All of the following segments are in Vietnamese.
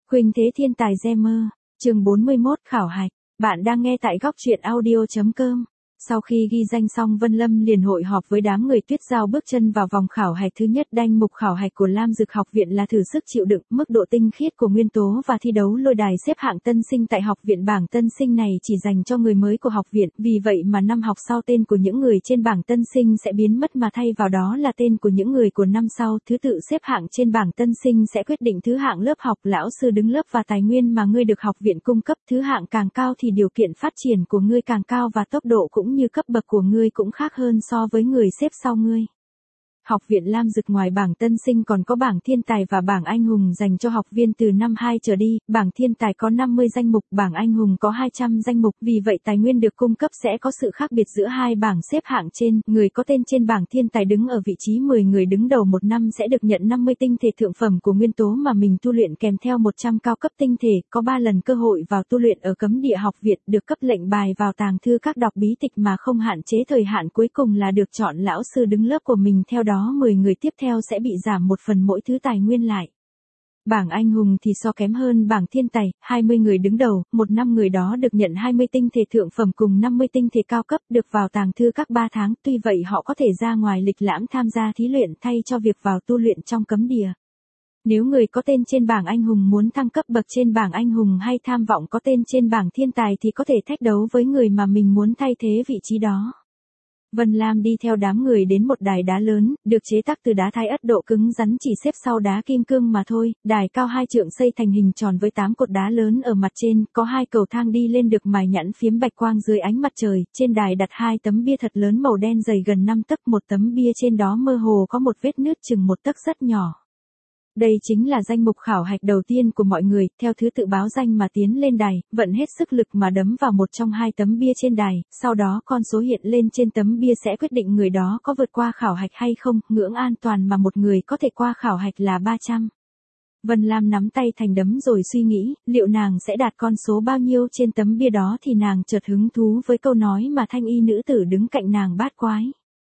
Khuynh Thế Thiên Tài Gamer, chương 41 khảo hạch. Bạn đang nghe tại góc truyện audio.com. Sau khi ghi danh xong, Vân Lâm liền hội họp với đám người Tuyết Giao bước chân vào vòng khảo hạch thứ nhất. Danh mục khảo hạch của Lam Dực Học viện là thử sức chịu đựng, mức độ tinh khiết của nguyên tố và thi đấu lôi đài xếp hạng tân sinh tại học viện. Bảng tân sinh này chỉ dành cho người mới của học viện, vì vậy mà năm học sau tên của những người trên bảng tân sinh sẽ biến mất mà thay vào đó là tên của những người của năm sau. Thứ tự xếp hạng trên bảng tân sinh sẽ quyết định thứ hạng lớp học, lão sư đứng lớp và tài nguyên mà ngươi được học viện cung cấp. Thứ hạng càng cao thì điều kiện phát triển của ngươi càng cao và tốc độ cũng như cấp bậc của ngươi cũng khác hơn so với người xếp sau ngươi. Học viện Lam Dực ngoài bảng tân sinh còn có bảng thiên tài và bảng anh hùng dành cho học viên từ năm 2 trở đi. Bảng thiên tài có 50 danh mục, bảng anh hùng có 200 danh mục, vì vậy tài nguyên được cung cấp sẽ có sự khác biệt giữa hai bảng xếp hạng trên. Người có tên trên bảng thiên tài đứng ở vị trí 10 người đứng đầu một năm sẽ được nhận 50 tinh thể thượng phẩm của nguyên tố mà mình tu luyện, kèm theo 100 cao cấp tinh thể, có 3 lần cơ hội vào tu luyện ở cấm địa học viện, được cấp lệnh bài vào tàng thư các đọc bí tịch mà không hạn chế thời hạn, cuối cùng là được chọn lão sư đứng lớp của mình. Theo đó 10 người tiếp theo sẽ bị giảm một phần mỗi thứ tài nguyên lại. Bảng anh hùng thì so kém hơn bảng thiên tài, 20 người đứng đầu, một năm người đó được nhận 20 tinh thể thượng phẩm cùng 50 tinh thể cao cấp, được vào tàng thư các 3 tháng, tuy vậy họ có thể ra ngoài lịch lãm tham gia thí luyện thay cho việc vào tu luyện trong cấm địa. Nếu người có tên trên bảng anh hùng muốn thăng cấp bậc trên bảng anh hùng hay tham vọng có tên trên bảng thiên tài thì có thể thách đấu với người mà mình muốn thay thế vị trí đó. Vân Lam đi theo đám người đến một đài đá lớn, được chế tác từ đá Thái Ất, độ cứng rắn chỉ xếp sau đá kim cương mà thôi. Đài cao 2 trượng xây thành hình tròn với 8 cột đá lớn ở mặt trên, có 2 cầu thang đi lên được mài nhẵn phiếm bạch quang dưới ánh mặt trời. Trên đài đặt 2 tấm bia thật lớn màu đen dày gần 5 tấc, một tấm bia trên đó mơ hồ có một vết nứt chừng 1 tấc rất nhỏ. Đây chính là danh mục khảo hạch đầu tiên của mọi người, theo thứ tự báo danh mà tiến lên đài, vận hết sức lực mà đấm vào một trong 2 tấm bia trên đài, sau đó con số hiện lên trên tấm bia sẽ quyết định người đó có vượt qua khảo hạch hay không. Ngưỡng an toàn mà một người có thể qua khảo hạch là 300. Vân Lam nắm tay thành đấm rồi suy nghĩ, liệu nàng sẽ đạt con số bao nhiêu trên tấm bia đó thì nàng chợt hứng thú với câu nói mà thanh y nữ tử đứng cạnh nàng bát quái.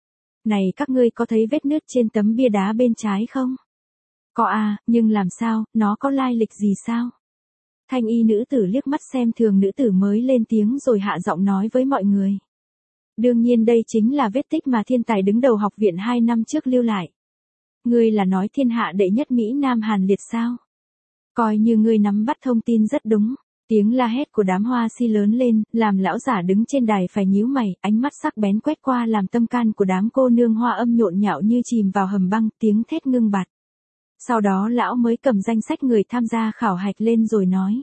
Này các ngươi có thấy vết nứt trên tấm bia đá bên trái không? Có à, nhưng làm sao, nó có lai lịch gì sao? Thanh y nữ tử liếc mắt xem thường nữ tử mới lên tiếng rồi hạ giọng nói với mọi người. Đương nhiên đây chính là vết tích mà thiên tài đứng đầu học viện 2 năm trước lưu lại. Ngươi là nói thiên hạ đệ nhất Mỹ Nam Hàn Liệt sao? Coi như ngươi nắm bắt thông tin rất đúng. Tiếng la hét của đám hoa si lớn lên, làm lão giả đứng trên đài phải nhíu mày, ánh mắt sắc bén quét qua làm tâm can của đám cô nương hoa âm nhộn nhạo như chìm vào hầm băng, tiếng thét ngưng bặt. Sau đó lão mới cầm danh sách người tham gia khảo hạch lên rồi nói.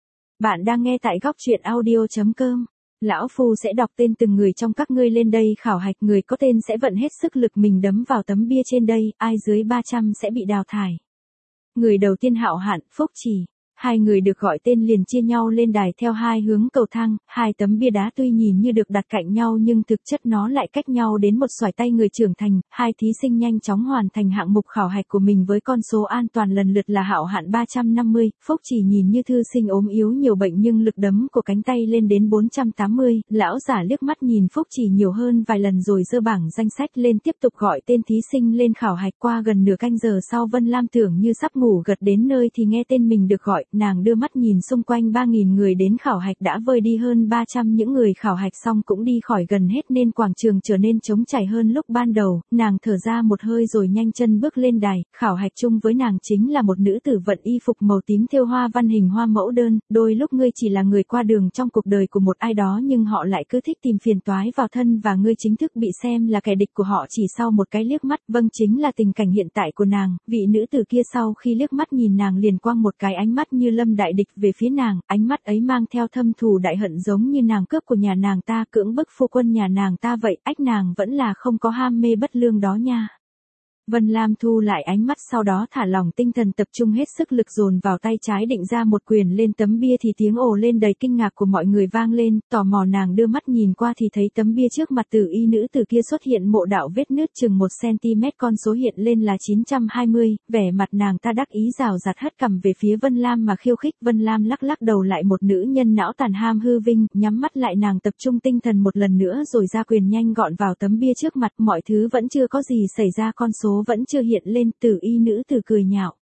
Bạn đang nghe tại góc truyện audio.com. Lão Phu sẽ đọc tên từng người trong các ngươi lên đây khảo hạch, người có tên sẽ vận hết sức lực mình đấm vào tấm bia trên đây, ai dưới 300 sẽ bị đào thải. Người đầu tiên Hạo Hạn, Phúc Chỉ. 2 người được gọi tên liền chia nhau lên đài theo 2 hướng cầu thang. 2 tấm bia đá tuy nhìn như được đặt cạnh nhau nhưng thực chất nó lại cách nhau đến một xoải tay người trưởng thành. 2 thí sinh nhanh chóng hoàn thành hạng mục khảo hạch của mình với con số an toàn lần lượt là Hạo Hạn 350, Phúc Chỉ nhìn như thư sinh ốm yếu nhiều bệnh nhưng lực đấm của cánh tay lên đến 480. Lão giả liếc mắt nhìn Phúc Chỉ nhiều hơn vài lần rồi giơ bảng danh sách lên tiếp tục gọi tên thí sinh lên khảo hạch. Qua gần nửa canh giờ sau, Vân Lam tưởng như sắp ngủ gật đến nơi thì nghe tên mình được gọi. Nàng đưa mắt nhìn xung quanh 3.000 người đến khảo hạch đã vơi đi hơn 300, những người khảo hạch xong cũng đi khỏi gần hết nên quảng trường trở nên trống trải hơn lúc ban đầu. Nàng thở ra một hơi rồi nhanh chân bước lên đài. Khảo hạch chung với nàng chính là một nữ tử vận y phục màu tím thêu hoa văn hình hoa mẫu đơn. Đôi lúc ngươi chỉ là người qua đường trong cuộc đời của một ai đó nhưng họ lại cứ thích tìm phiền toái vào thân và ngươi chính thức bị xem là kẻ địch của họ chỉ sau một cái liếc mắt. Vâng, chính là tình cảnh hiện tại của nàng. Vị nữ tử kia sau khi liếc mắt nhìn nàng liền quăng một cái ánh mắt như lâm đại địch về phía nàng, ánh mắt ấy mang theo thâm thù đại hận, giống như nàng cướp của nhà nàng ta, cưỡng bức phu quân nhà nàng ta vậy. Ách, nàng vẫn là không có ham mê bất lương đó nha. Vân Lam thu lại ánh mắt, sau đó thả lỏng tinh thần tập trung hết sức lực dồn vào tay trái định ra một quyền lên tấm bia thì tiếng ồ lên đầy kinh ngạc của mọi người vang lên. Tò mò nàng đưa mắt nhìn qua thì thấy tấm bia trước mặt tử y nữ tử kia xuất hiện mộ đạo vết nứt chừng 1 cm, con số hiện lên là 920. Vẻ mặt nàng ta đắc ý rào rạt hất cằm về phía Vân Lam mà khiêu khích. Vân Lam lắc lắc đầu lại, một nữ nhân não tàn ham hư vinh, nhắm mắt lại nàng tập trung tinh thần một lần nữa rồi ra quyền nhanh gọn vào tấm bia trước mặt. Mọi thứ vẫn chưa có gì xảy ra, con số vẫn chưa hiện lên. Tử y nữ tử cười nhạo.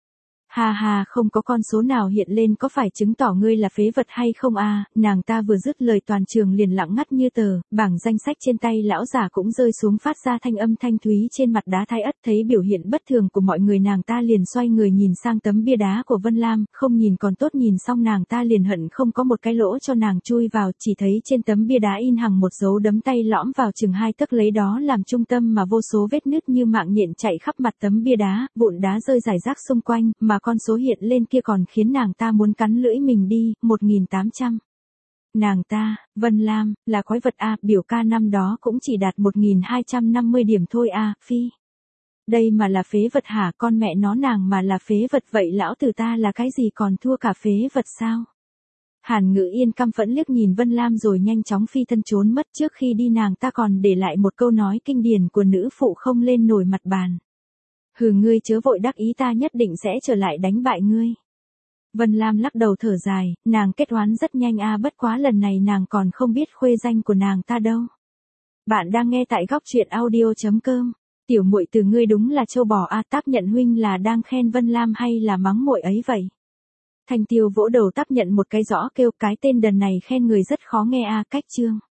Ha ha, không có con số nào hiện lên có phải chứng tỏ ngươi là phế vật hay không à, nàng ta vừa dứt lời toàn trường liền lặng ngắt như tờ, bảng danh sách trên tay lão già cũng rơi xuống phát ra thanh âm thanh thúy trên mặt đá thái ất. Thấy biểu hiện bất thường của mọi người nàng ta liền xoay người nhìn sang tấm bia đá của Vân Lam, không nhìn còn tốt nhìn xong nàng ta liền hận không có một cái lỗ cho nàng chui vào, chỉ thấy trên tấm bia đá in hằng một dấu đấm tay lõm vào chừng 2 tấc lấy đó làm trung tâm mà vô số vết nứt như mạng nhện chạy khắp mặt tấm bia đá, vụn đá rơi rải rác xung quanh, mà con số hiện lên kia còn khiến nàng ta muốn cắn lưỡi mình đi, 1800. Nàng ta, Vân Lam, là quái vật a, biểu ca năm đó cũng chỉ đạt 1250 điểm thôi a, phi. Đây mà là phế vật hả, con mẹ nó nàng mà là phế vật vậy lão tử ta là cái gì còn thua cả phế vật sao? Hàn Ngữ Yên căm phẫn liếc nhìn Vân Lam rồi nhanh chóng phi thân trốn mất, trước khi đi nàng ta còn để lại một câu nói kinh điển của nữ phụ không lên nổi mặt bàn. Hừ, ngươi chớ vội đắc ý, ta nhất định sẽ trở lại đánh bại ngươi. Vân Lam lắc đầu thở dài, nàng kết oán rất nhanh a, bất quá lần này nàng còn không biết khuê danh của nàng ta đâu. Bạn đang nghe tại góc truyện audio.com. Tiểu muội từ ngươi đúng là châu bò a, Tác Nhận huynh là đang khen Vân Lam hay là mắng muội ấy vậy? Thanh Tiêu vỗ đầu Tác Nhận một cái rõ kêu, cái tên đần này khen người rất khó nghe a, cách chương.